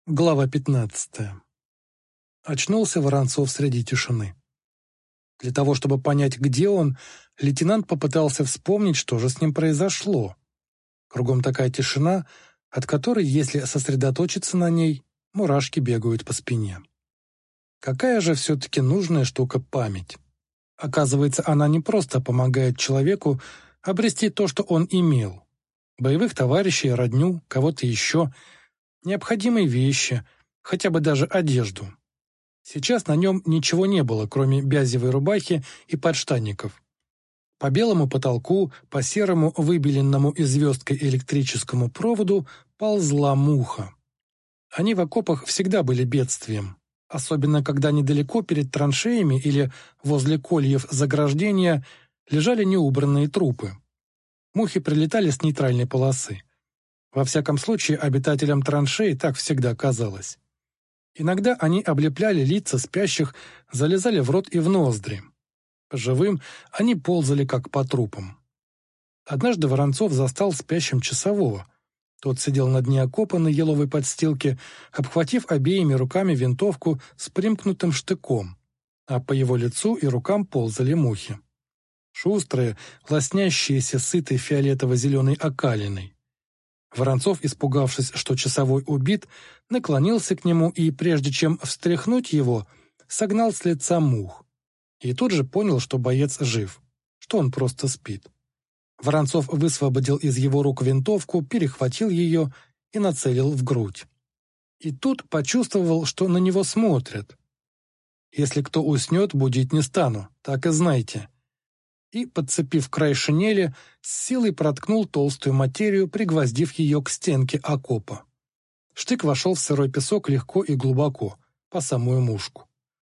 Глава 15. Очнулся Воронцов среди тишины. Для того, чтобы понять, где он, лейтенант попытался вспомнить, что же с ним произошло. Кругом такая тишина, от которой, если сосредоточиться на ней, мурашки бегают по спине. Какая же все-таки нужная штука память? Оказывается, она не просто помогает человеку обрести то, что он имел. Боевых товарищей, родню, кого-то еще, необходимые вещи, хотя бы даже одежду. Сейчас на нем ничего не было, кроме бязевой рубахи и подштанников. По белому потолку, по серому выбеленному и звездкой электрическому проводу ползла муха. Они в окопах всегда были бедствием, особенно когда недалеко перед траншеями или возле кольев заграждения лежали неубранные трупы. Мухи прилетали с нейтральной полосы. Во всяком случае, обитателям траншей так всегда казалось. Иногда они облепляли лица спящих, залезали в рот и в ноздри. По живым они ползали, как по трупам. Однажды Воронцов застал спящим часового. Тот сидел на дне окопа на еловой подстилке, обхватив обеими руками винтовку с примкнутым штыком, а по его лицу и рукам ползали мухи. Шустрые, лоснящиеся сытой фиолетово-зеленой окалиной. Воронцов, испугавшись, что часовой убит, наклонился к нему и, прежде чем встряхнуть его, согнал с лица мух. И тут же понял, что боец жив, что он просто спит. Воронцов высвободил из его рук винтовку, перехватил ее и нацелил в грудь. И тут почувствовал, что на него смотрят. «Если кто уснет, будить не стану, так и знайте». И, подцепив край шинели, с силой проткнул толстую материю, пригвоздив ее к стенке окопа. Штык вошел в сырой песок легко и глубоко, по самую мушку.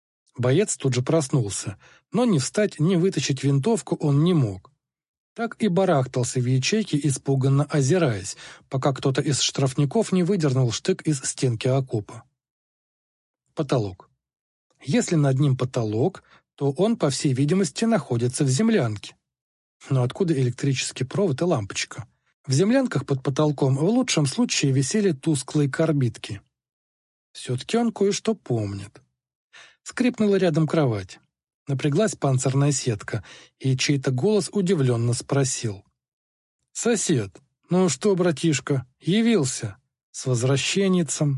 Боец тут же проснулся, но ни встать, ни вытащить винтовку он не мог. Так и барахтался в ячейке, испуганно озираясь, пока кто-то из штрафников не выдернул штык из стенки окопа. Потолок. Если над ним потолок, то он, по всей видимости, находится в землянке. Но откуда электрический провод и лампочка? В землянках под потолком в лучшем случае висели тусклые карбидки. Все-таки он кое-что помнит. Скрипнула рядом кровать. Напряглась панцирная сетка, и чей-то голос удивленно спросил. «Сосед, ну что, братишка, явился? С возвращенницем?»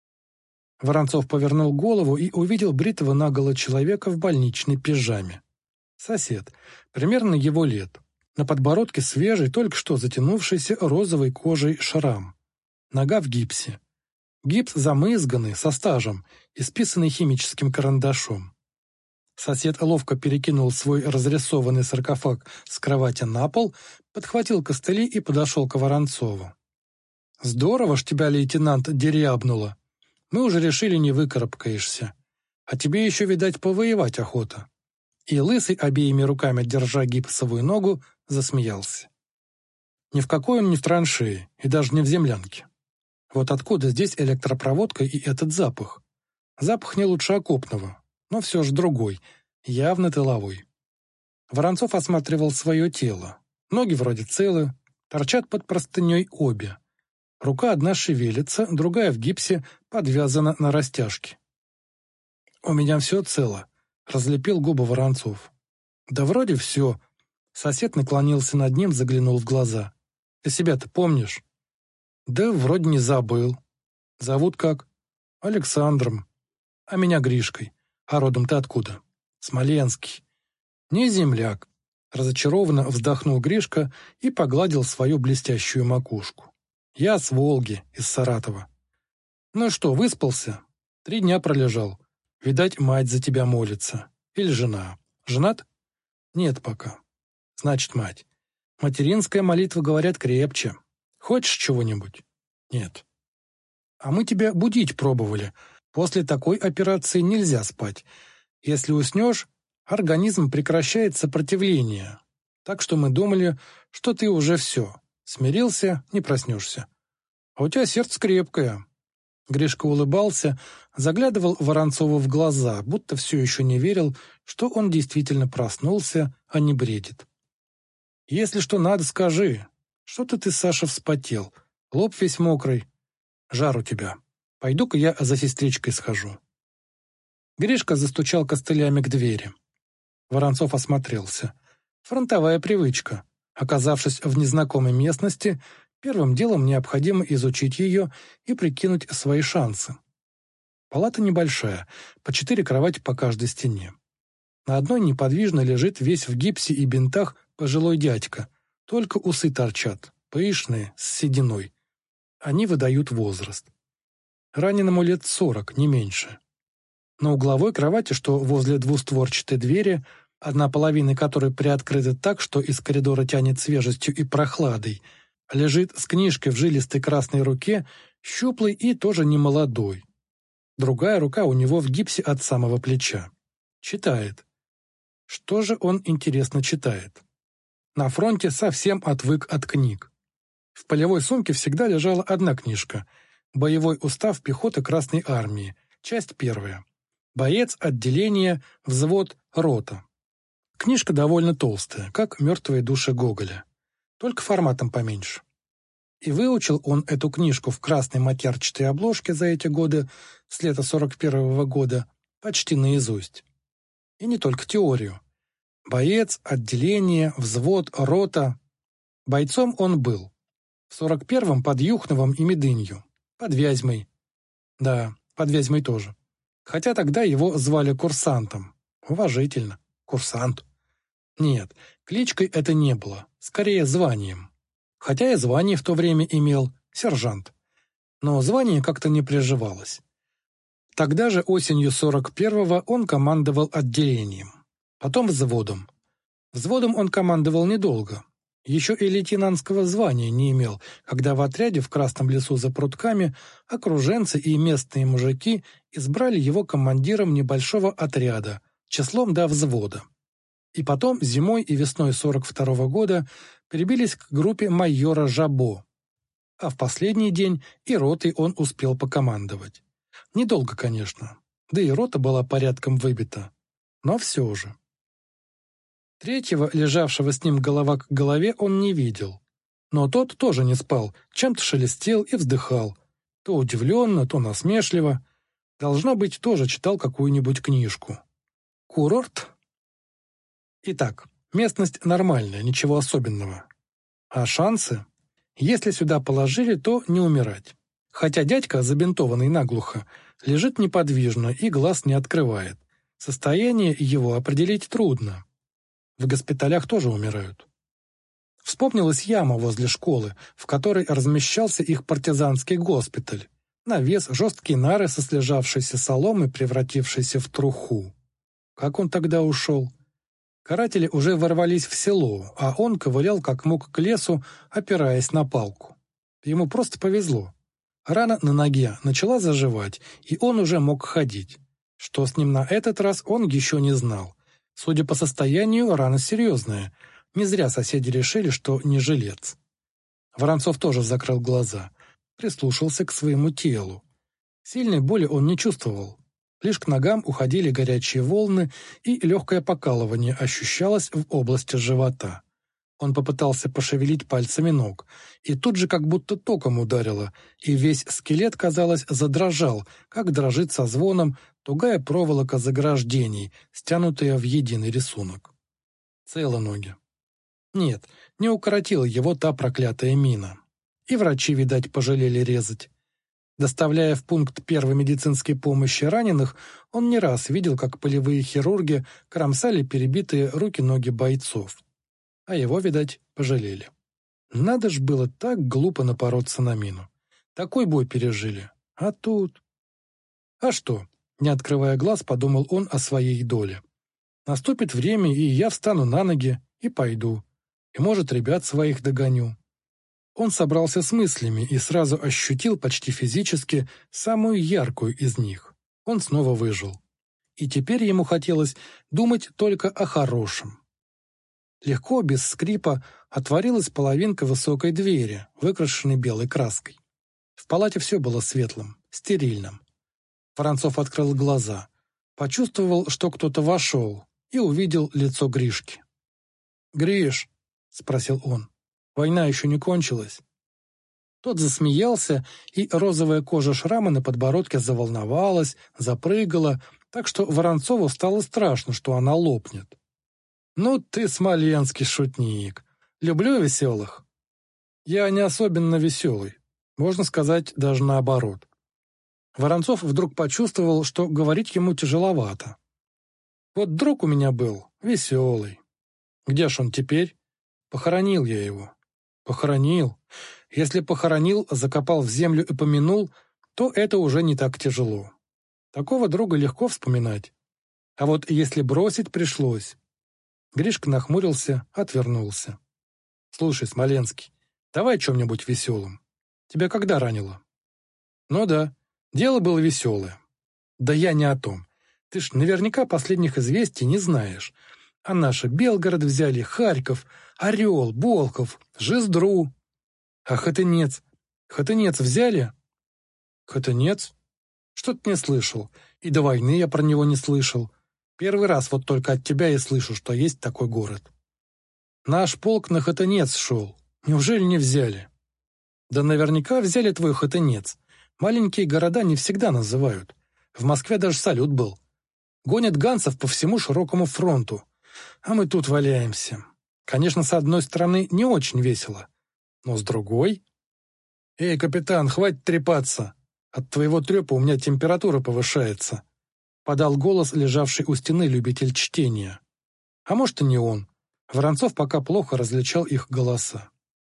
Воронцов повернул голову и увидел бритого наголо человека в больничной пижаме. Сосед, примерно его лет. На подбородке свежий, только что затянувшийся розовой кожей шрам. Нога в гипсе. Гипс замызганный, со стажем, исписанный химическим карандашом. Сосед ловко перекинул свой разрисованный саркофаг с кровати на пол, подхватил костыли и подошел к Воронцову. «Здорово ж тебя, лейтенант, дерябнуло. Мы уже решили, не выкарабкаешься. А тебе еще, видать, повоевать охота». И Лысый, обеими руками держа гипсовую ногу, засмеялся. Ни в какой он не в траншее, и даже не в землянке. Вот откуда здесь электропроводка и этот запах? Запах не лучше окопного, но все же другой, явно тыловой. Воронцов осматривал свое тело. Ноги вроде целы, торчат под простыней обе. Рука одна шевелится, другая в гипсе, подвязана на растяжке. «У меня все цело», — разлепил губы Воронцов. «Да вроде все». Сосед наклонился над ним, заглянул в глаза. «Ты себя-то помнишь?» «Да вроде не забыл». «Зовут как?» «Александром». «А меня Гришкой. А родом ты откуда?» «Смоленский». «Не земляк». Разочарованно вздохнул Гришка и погладил свою блестящую макушку. «Я с Волги, из Саратова». «Ну что, выспался?» 3 дня пролежал. Видать, мать за тебя молится. Или жена. Женат? Нет пока. Значит, мать. Материнская молитва, говорят, крепче. Хочешь чего-нибудь? Нет. А мы тебя будить пробовали. После такой операции нельзя спать. Если уснешь, организм прекращает сопротивление. Так что мы думали, что ты уже все. Смирился, не проснешься. А у тебя сердце крепкое. Гришка улыбался, заглядывал Воронцову в глаза, будто все еще не верил, что он действительно проснулся, а не бредит. «Если что надо, скажи. Что-то ты, Саша, вспотел. Лоб весь мокрый. Жар у тебя». Пойду-ка я за сестричкой схожу». Гришка застучал костылями к двери. Воронцов осмотрелся. Фронтовая привычка. Оказавшись в незнакомой местности, первым делом необходимо изучить ее и прикинуть свои шансы. Палата небольшая, по 4 кровати по каждой стене. На одной неподвижно лежит весь в гипсе и бинтах пожилой дядька, только усы торчат, пышные, с сединой. Они выдают возраст. Раненому лет 40, не меньше. На угловой кровати, что возле двустворчатой двери, одна половина которой приоткрыта так, что из коридора тянет свежестью и прохладой, лежит с книжкой в жилистой красной руке, щуплый и тоже немолодой. Другая рука у него в гипсе от самого плеча. Читает. Что же он, интересно, читает? На фронте совсем отвык от книг. В полевой сумке всегда лежала одна книжка «Боевой устав пехоты Красной Армии», часть 1. Боец, отделение, взвод, рота. Книжка довольно толстая, как «Мертвые души» Гоголя, только форматом поменьше. И выучил он эту книжку в красной матерчатой обложке за эти годы, с лета 41-го года, почти наизусть. И не только теорию. Боец, отделение, взвод, рота. Бойцом он был. В 41-м под Юхновым и Медынью. Под Вязьмой. Да, под Вязьмой тоже. Хотя тогда его звали курсантом. Уважительно. Курсант. Нет, кличкой это не было. Скорее, званием. Хотя и звание в то время имел сержант. Но звание как-то не приживалось. Тогда же осенью 41-го он командовал отделением. Потом взводом. Взводом он командовал недолго. Еще и лейтенантского звания не имел, когда в отряде в Красном лесу за прутками окруженцы и местные мужики избрали его командиром небольшого отряда, числом до взвода. И потом зимой и весной 42-го года прибились к группе майора Жабо. А в последний день и ротой он успел покомандовать. Недолго, конечно, да и рота была порядком выбита. Но все же. Третьего, лежавшего с ним голова к голове, он не видел. Но тот тоже не спал, чем-то шелестел и вздыхал. То удивленно, то насмешливо. Должно быть, тоже читал какую-нибудь книжку. Курорт? Итак, местность нормальная, ничего особенного. А шансы? Если сюда положили, то не умирать. Хотя дядька, забинтованный наглухо, лежит неподвижно и глаз не открывает. Состояние его определить трудно. В госпиталях тоже умирают. Вспомнилась яма возле школы, в которой размещался их партизанский госпиталь. Навес, жесткие нары со слежавшейся соломой, превратившейся в труху. Как он тогда ушел? Каратели уже ворвались в село, а он ковылял как мог к лесу, опираясь на палку. Ему просто повезло. Рана на ноге начала заживать, и он уже мог ходить. Что с ним на этот раз, он еще не знал. Судя по состоянию, рана серьезная. Не зря соседи решили, что не жилец. Воронцов тоже закрыл глаза, прислушался к своему телу. Сильной боли он не чувствовал. Лишь к ногам уходили горячие волны, и легкое покалывание ощущалось в области живота. Он попытался пошевелить пальцами ног, и тут же как будто током ударило, и весь скелет, казалось, задрожал, как дрожит со звоном тугая проволока заграждений, стянутая в единый рисунок. Целы ноги. Нет, не укоротила его та проклятая мина. И врачи, видать, пожалели резать. Доставляя в пункт первой медицинской помощи раненых, он не раз видел, как полевые хирурги кромсали перебитые руки-ноги бойцов. А его, видать, пожалели. Надо ж было так глупо напороться на мину. Такой бой пережили. А тут... А что? Не открывая глаз, подумал он о своей доле. Наступит время, и я встану на ноги и пойду. И, может, ребят своих догоню. Он собрался с мыслями и сразу ощутил почти физически самую яркую из них. Он снова выжил. И теперь ему хотелось думать только о хорошем. Легко, без скрипа, отворилась половинка высокой двери, выкрашенной белой краской. В палате все было светлым, стерильным. Воронцов открыл глаза, почувствовал, что кто-то вошел, и увидел лицо Гришки. «Гриш», — спросил он, — «война еще не кончилась?» Тот засмеялся, и розовая кожа шрама на подбородке заволновалась, запрыгала, так что Воронцову стало страшно, что она лопнет. «Ну ты смоленский шутник. Люблю веселых». «Я не особенно веселый. Можно сказать, даже наоборот». Воронцов вдруг почувствовал, что говорить ему тяжеловато. «Вот друг у меня был, веселый. Где ж он теперь? Похоронил я его». «Похоронил. Если похоронил, закопал в землю и помянул, то это уже не так тяжело. Такого друга легко вспоминать. А вот если бросить пришлось...» Гришка нахмурился, отвернулся. «Слушай, Смоленский, давай о чем-нибудь веселом. Тебя когда ранило?» «Ну да, дело было веселое». «Да я не о том. Ты ж наверняка последних известий не знаешь. А наши Белгород взяли, Харьков, Орел, Болхов, Жиздру. А Хотынец? Хотынец взяли?» «Хотынец? Что-то не слышал. И до войны я про него не слышал. Первый раз вот только от тебя и слышу, что есть такой город». «Наш полк на Хотынец шел. Неужели не взяли?» «Да наверняка взяли твой Хотынец. Маленькие города не всегда называют. В Москве даже салют был. Гонят ганцев по всему широкому фронту. А мы тут валяемся. Конечно, с одной стороны, не очень весело. Но с другой...» «Эй, капитан, хватит трепаться. От твоего трепа у меня температура повышается», — подал голос, лежавший у стены любитель чтения. А может, и не он. Воронцов пока плохо различал их голоса.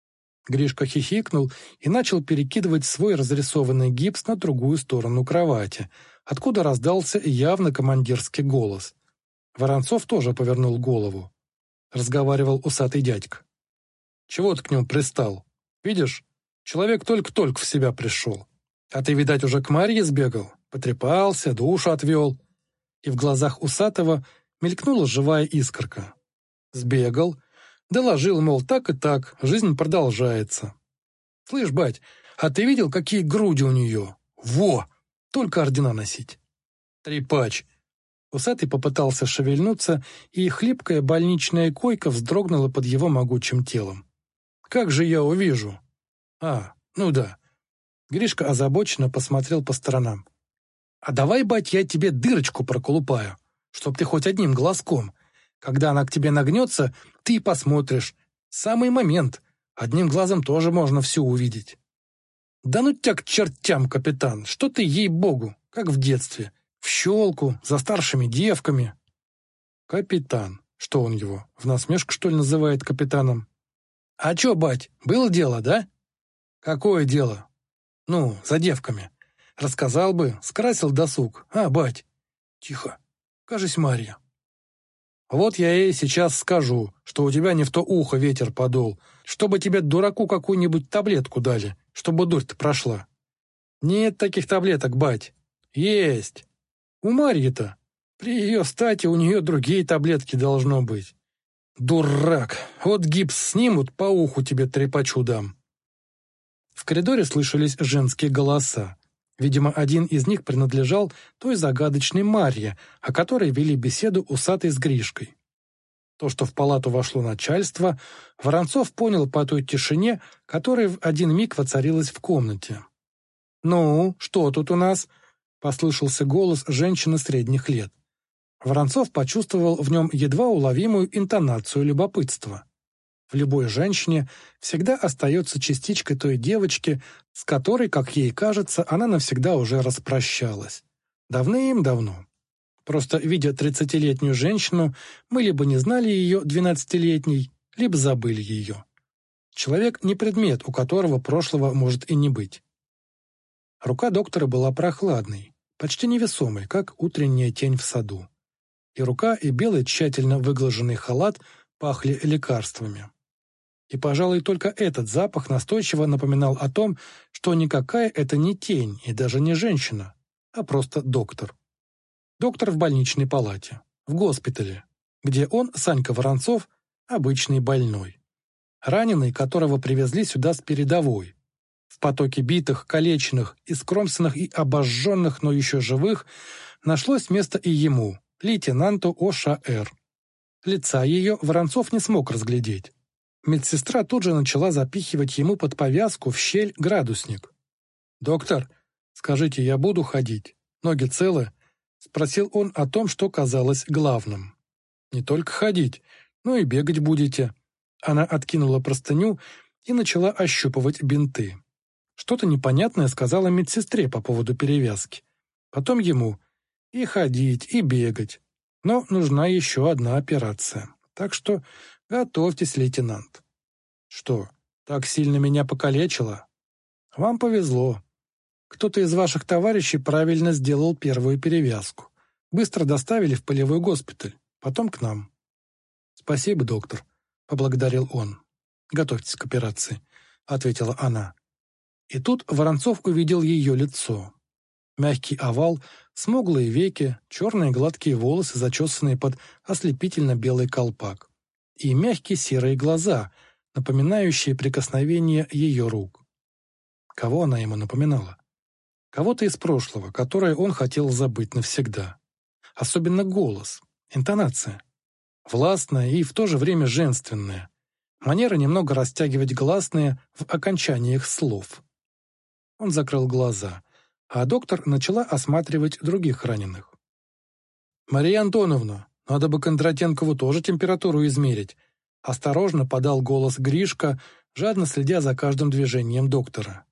Гришка хихикнул и начал перекидывать свой разрисованный гипс на другую сторону кровати, откуда раздался явно командирский голос. Воронцов тоже повернул голову. Разговаривал усатый дядька. «Чего ты к нему пристал? Видишь, человек только-только в себя пришел. А ты, видать, уже к Марье сбегал, потрепался, душу отвел». И в глазах усатого мелькнула живая искорка. «Сбегал, доложил, мол, так и так, жизнь продолжается. Слышь, бать, а ты видел, какие груди у нее? Во! Только ордена носить». «Трепач!» Усатый попытался шевельнуться, и хлипкая больничная койка вздрогнула под его могучим телом. «Как же я увижу?» «А, ну да». Гришка озабоченно посмотрел по сторонам. «А давай, бать, я тебе дырочку проколупаю, чтоб ты хоть одним глазком. Когда она к тебе нагнется, ты и посмотришь. Самый момент. Одним глазом тоже можно все увидеть». «Да ну тебя к чертям, капитан! Что ты, ей-богу, как в детстве. В щелку, за старшими девками». «Капитан. Что он его, в насмешку, что ли, называет капитаном?» «А чё, бать, было дело, да?» «Какое дело?» «Ну, за девками. Рассказал бы, скрасил досуг. А, бать?» «Тихо. Кажись, Марья». «Вот я ей сейчас скажу, что у тебя не в то ухо ветер подул, чтобы тебе, дураку, какую-нибудь таблетку дали, чтобы дурь-то прошла». «Нет таких таблеток, бать». «Есть. У Марьи-то. При ее стати у нее другие таблетки должно быть». «Дурак! Вот гипс снимут, по уху тебе трепачу дам». В коридоре слышались женские голоса. Видимо, один из них принадлежал той загадочной Марье, о которой вели беседу усатый с Гришкой. То, что в палату вошло начальство, Воронцов понял по той тишине, которая в один миг воцарилась в комнате. «Ну, что тут у нас?» — послышался голос женщины средних лет. Воронцов почувствовал в нем едва уловимую интонацию любопытства. В любой женщине всегда остается частичка той девочки, с которой, как ей кажется, она навсегда уже распрощалась. Давным-давно. Просто, видя 30-летнюю женщину, мы либо не знали ее 12-летней, либо забыли ее. Человек не предмет, у которого прошлого может и не быть. Рука доктора была прохладной, почти невесомой, как утренняя тень в саду. И рука, и белый тщательно выглаженный халат пахли лекарствами. И, пожалуй, только этот запах настойчиво напоминал о том, что никакая это не тень и даже не женщина, а просто доктор. Доктор в больничной палате, в госпитале, где он, Санька Воронцов, обычный больной. Раненый, которого привезли сюда с передовой. В потоке битых, калеченных, искромсанных и обожженных, но еще живых, нашлось место и ему, лейтенанту ОШР. Лица ее Воронцов не смог разглядеть. Медсестра тут же начала запихивать ему под повязку в щель градусник. «Доктор, скажите, я буду ходить? Ноги целы?» — спросил он о том, что казалось главным. «Не только ходить, но и бегать будете». Она откинула простыню и начала ощупывать бинты. Что-то непонятное сказала медсестре по поводу перевязки. Потом ему: и ходить, и бегать. Но нужна еще одна операция. Так что готовьтесь, лейтенант. Что, так сильно меня покалечило? Вам повезло. Кто-то из ваших товарищей правильно сделал первую перевязку. Быстро доставили в полевой госпиталь, потом к нам. Спасибо, доктор, поблагодарил он. Готовьтесь к операции, ответила она. И тут Воронцов увидел ее лицо. Мягкий овал, смуглые веки, черные гладкие волосы, зачесанные под ослепительно-белый колпак, и мягкие серые глаза, напоминающие прикосновение ее рук. Кого она ему напоминала? Кого-то из прошлого, которое он хотел забыть навсегда. Особенно голос, интонация. Властная и в то же время женственная. Манера немного растягивать гласные в окончаниях слов. Он закрыл глаза, а доктор начала осматривать других раненых. «Мария Антоновна, надо бы Кондратенкову тоже температуру измерить», осторожно подал голос Гришка, жадно следя за каждым движением доктора.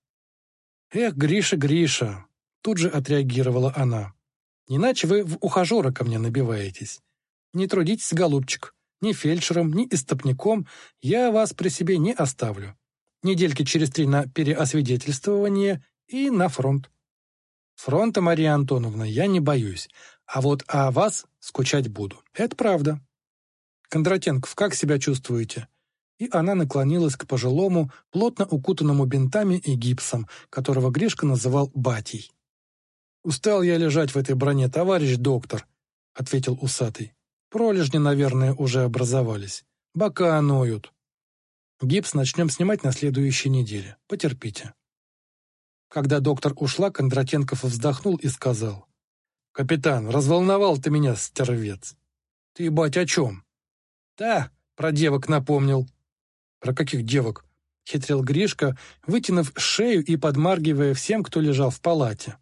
«Эх, Гриша, Гриша!» Тут же отреагировала она. «Иначе вы в ухажера ко мне набиваетесь. Не трудитесь, голубчик, ни фельдшером, ни истопником я вас при себе не оставлю. Недельки через 3 на переосвидетельствование и на фронт. Фронта, Мария Антоновна, я не боюсь, а вот о вас скучать буду. Это правда. Кондратенков, как себя чувствуете?» И она наклонилась к пожилому, плотно укутанному бинтами и гипсом, которого Гришка называл батей. «Устал я лежать в этой броне, товарищ доктор», — ответил усатый. «Пролежни, наверное, уже образовались. Бока ноют. Гипс начнем снимать на следующей неделе. Потерпите». Когда доктор ушла, Кондратенков вздохнул и сказал: «Капитан, разволновал ты меня, стервец». «Ты, бать, о чем?» «Да, про девок напомнил». «Про каких девок?» — хитрил Гришка, вытянув шею и подмаргивая всем, кто лежал в палате.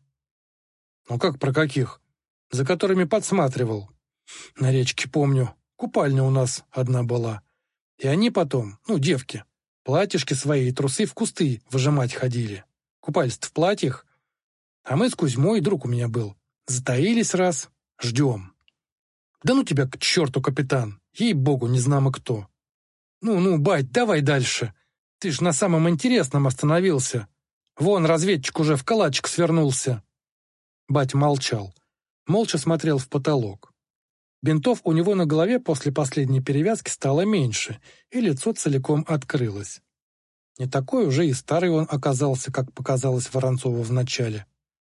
«Ну как про каких?» «За которыми подсматривал. На речке помню. Купальня у нас одна была. И они потом, девки, платьишки свои и трусы в кусты выжимать ходили. Купались в платьях. А мы с Кузьмой, друг у меня был, затаились раз, ждем. Да ну тебя к черту, капитан, ей-богу, не знамо кто. Ну, бать, давай дальше. Ты ж на самом интересном остановился. Вон, разведчик уже в калачик свернулся». Бать молчал. Молча смотрел в потолок. Бинтов у него на голове после последней перевязки стало меньше, и лицо целиком открылось. Не такой уже и старый он оказался, как показалось Воронцову вначале.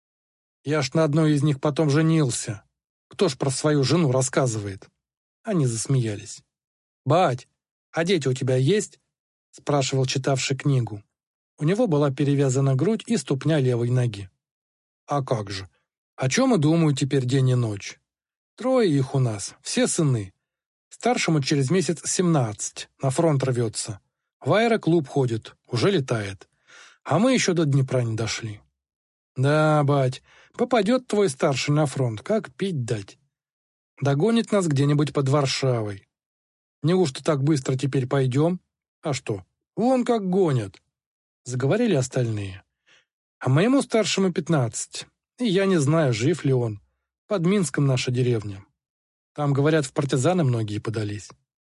«Я ж на одной из них потом женился. Кто ж про свою жену рассказывает?» Они засмеялись. «Бать, а дети у тебя есть?» — спрашивал читавший книгу. У него была перевязана грудь и ступня левой ноги. «А как же? О чем и думаю теперь день и ночь. 3 их у нас, все сыны. Старшему через месяц 17, на фронт рвется. В аэроклуб ходит, уже летает. А мы еще до Днепра не дошли. Да, бать, попадет твой старший на фронт, как пить дать. Догонит нас где-нибудь под Варшавой. Неужто так быстро теперь пойдем? А что, вон как гонят. Заговорили остальные. А моему старшему 15, и я не знаю, жив ли он. Под Минском наша деревня. Там, говорят, в партизаны многие подались.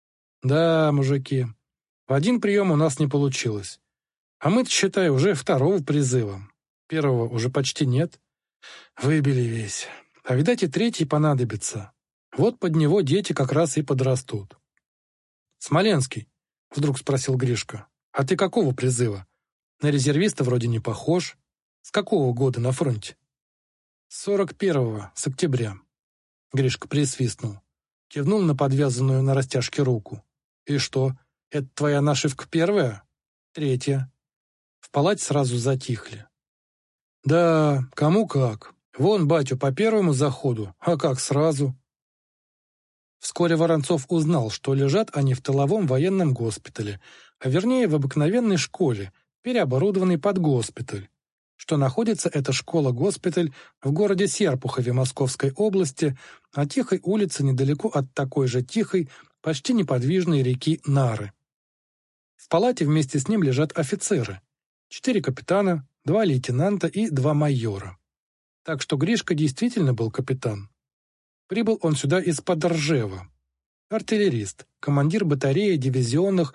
Да, мужики, в один прием у нас не получилось. А мы-то, считай, уже 2-го призыва. 1-го уже почти нет. Выбили весь. А, видать, и 3-й понадобится. Вот под него дети как раз и подрастут. «Смоленский», — вдруг спросил Гришка, — «а ты какого призыва? На резервиста вроде не похож. С какого года на фронте?» «С 41-го, с октября». Гришка присвистнул. Кивнул на подвязанную на растяжке руку. «И что, это твоя нашивка 1-я?» «3-я». В палате сразу затихли. «Да, кому как. Вон батю по 1-му заходу, а как сразу?» Вскоре Воронцов узнал, что лежат они в тыловом военном госпитале, а вернее в обыкновенной школе, переоборудованной под госпиталь, что находится эта школа-госпиталь в городе Серпухове Московской области, на тихой улице недалеко от такой же тихой, почти неподвижной реки Нары. В палате вместе с ним лежат офицеры: 4 капитана, 2 лейтенанта и 2 майора. Так что Гришка действительно был капитан. Прибыл он сюда из-под Ржева. Артиллерист, командир батареи дивизионных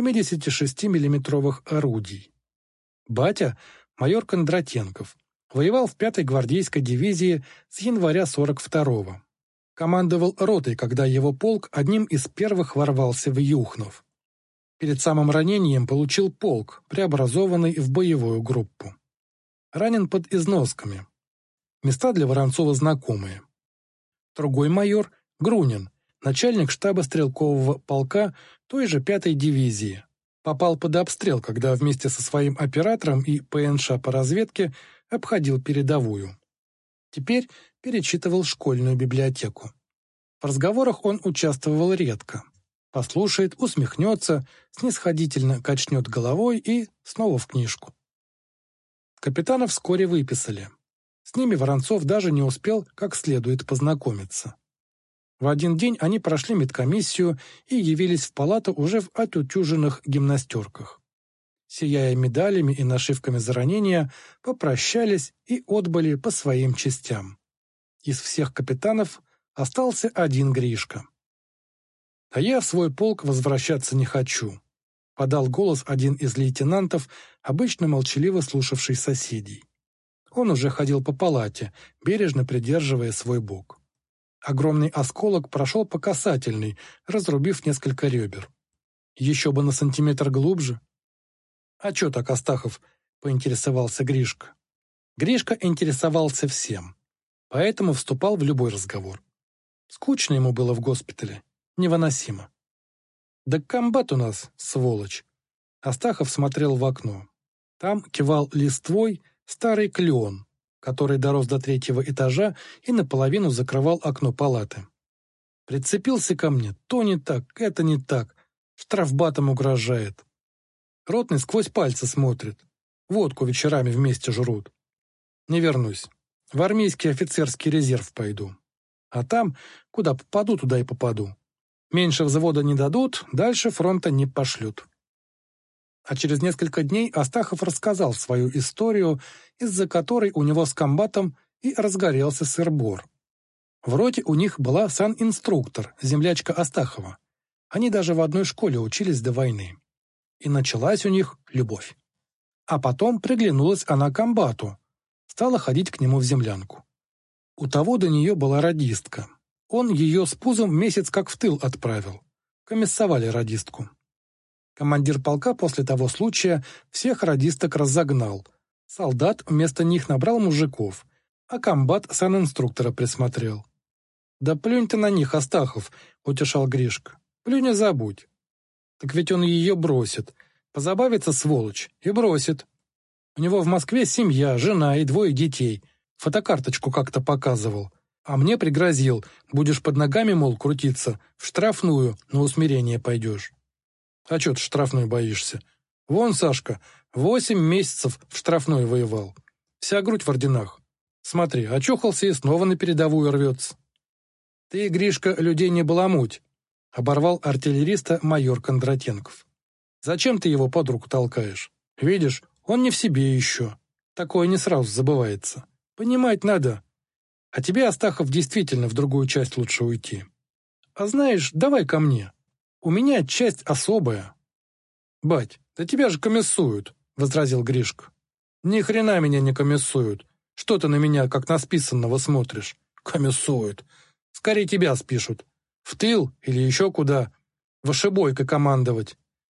76 миллиметровых орудий. Батя, майор Кондратенков, воевал в 5-й гвардейской дивизии с января 42-го. Командовал ротой, когда его полк одним из первых ворвался в Юхнов. Перед самым ранением получил полк, преобразованный в боевую группу. Ранен под Износками. Места для Воронцова знакомые. Другой майор, Грунин, начальник штаба стрелкового полка той же 5-й дивизии, попал под обстрел, когда вместе со своим оператором и ПНШ по разведке обходил передовую. Теперь перечитывал школьную библиотеку. В разговорах он участвовал редко. Послушает, усмехнется, снисходительно качнет головой и снова в книжку. Капитана вскоре выписали. С ними Воронцов даже не успел как следует познакомиться. В один день они прошли медкомиссию и явились в палату уже в отутюженных гимнастерках. Сияя медалями и нашивками за ранения, попрощались и отбыли по своим частям. Из всех капитанов остался один Гришка. «А я в свой полк возвращаться не хочу», — подал голос один из лейтенантов, обычно молчаливо слушавший соседей. Он уже ходил по палате, бережно придерживая свой бок. Огромный осколок прошел по касательной, разрубив несколько ребер. Еще бы на сантиметр глубже. «А чё так, Астахов?» — поинтересовался Гришка. Гришка интересовался всем, поэтому вступал в любой разговор. Скучно ему было в госпитале, невыносимо. «Да комбат у нас, сволочь!» Астахов смотрел в окно. Там кивал листвой старый клен, который дорос до 3-го этажа и наполовину закрывал окно палаты. Прицепился ко мне, то не так, это не так, штрафбатом угрожает. Ротный сквозь пальцы смотрит, водку вечерами вместе жрут. Не вернусь, в армейский офицерский резерв пойду. А там, куда попаду, туда и попаду. Меньше взвода не дадут, дальше фронта не пошлют. А через несколько дней Астахов рассказал свою историю, из-за которой у него с комбатом и разгорелся сыр-бор. В роте у них была санинструктор, землячка Астахова. Они даже в одной школе учились до войны. И началась у них любовь. А потом приглянулась она комбату, стала ходить к нему в землянку. У того до нее была радистка. Он ее с пузом месяц как в тыл отправил. Комиссовали радистку. Командир полка после того случая всех радисток разогнал. Солдат вместо них набрал мужиков, а комбат санинструктора присмотрел. «Да плюнь ты на них, Астахов», — утешал Гришка. «Плюнь и забудь». Так ведь он ее бросит. Позабавится, сволочь, и бросит. У него в Москве семья, жена и 2 детей. Фотокарточку как-то показывал. А мне пригрозил, будешь под ногами, мол, крутиться, в штрафную на усмирение пойдешь. А чё ты штрафной боишься? Вон, Сашка, 8 месяцев в штрафной воевал. Вся грудь в орденах. Смотри, очухался и снова на передовую рвется. Ты, Гришка, людей не баламуть, оборвал артиллериста майор Кондратенков. Зачем ты его под руку толкаешь? Видишь, он не в себе еще. Такое не сразу забывается. Понимать надо. А тебе, Астахов, действительно в другую часть лучше уйти. А знаешь, давай ко мне. У меня часть особая. Бать, да тебя же комиссуют, возразил Гришка. Ни хрена меня не комиссуют. Что ты на меня, как на списанного, смотришь? Комиссуют. Скорее тебя спишут. В тыл или еще куда. Вошебойкой командовать.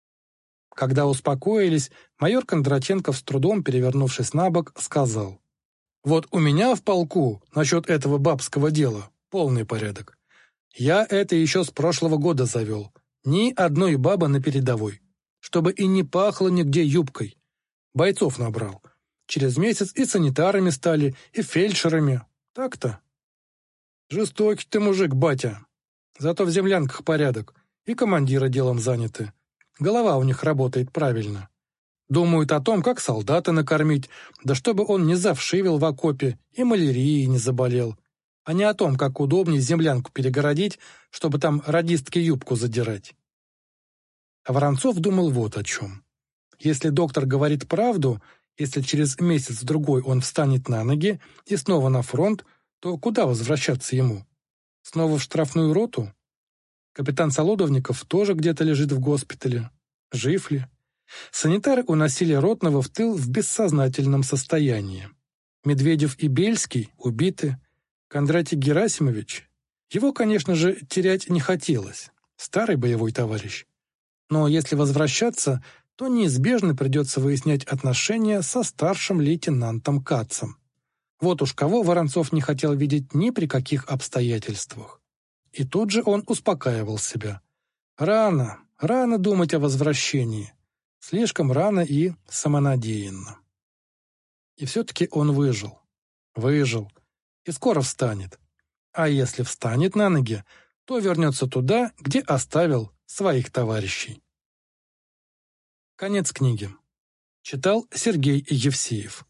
Когда успокоились, майор Кондратенков, с трудом перевернувшись на бок, сказал. Вот у меня в полку насчет этого бабского дела полный порядок. Я это еще с прошлого года завел. Ни одной бабы на передовой. Чтобы и не пахло нигде юбкой. Бойцов набрал. Через месяц и санитарами стали, и фельдшерами. Так-то. Жестокий ты мужик, батя. Зато в землянках порядок, и командиры делом заняты. Голова у них работает правильно. Думают о том, как солдата накормить, да чтобы он не завшивел в окопе и малярией не заболел, а не о том, как удобнее землянку перегородить, чтобы там радистке юбку задирать. А Воронцов думал вот о чем. Если доктор говорит правду, если через месяц-другой он встанет на ноги и снова на фронт, то куда возвращаться ему? Снова в штрафную роту? Капитан Солодовников тоже где-то лежит в госпитале. Жив ли? Санитары уносили ротного в тыл в бессознательном состоянии. Медведев и Бельский убиты. Кондратий Герасимович. Его, конечно же, терять не хотелось. Старый боевой товарищ. Но если возвращаться, то неизбежно придется выяснять отношения со старшим лейтенантом Кацем. Вот уж кого Воронцов не хотел видеть ни при каких обстоятельствах. И тут же он успокаивал себя. Рано думать о возвращении. Слишком рано и самонадеянно. И все-таки он выжил. Выжил. И скоро встанет. А если встанет на ноги, то вернется туда, где оставил своих товарищей. Конец книги. Читал Сергей Евсеев.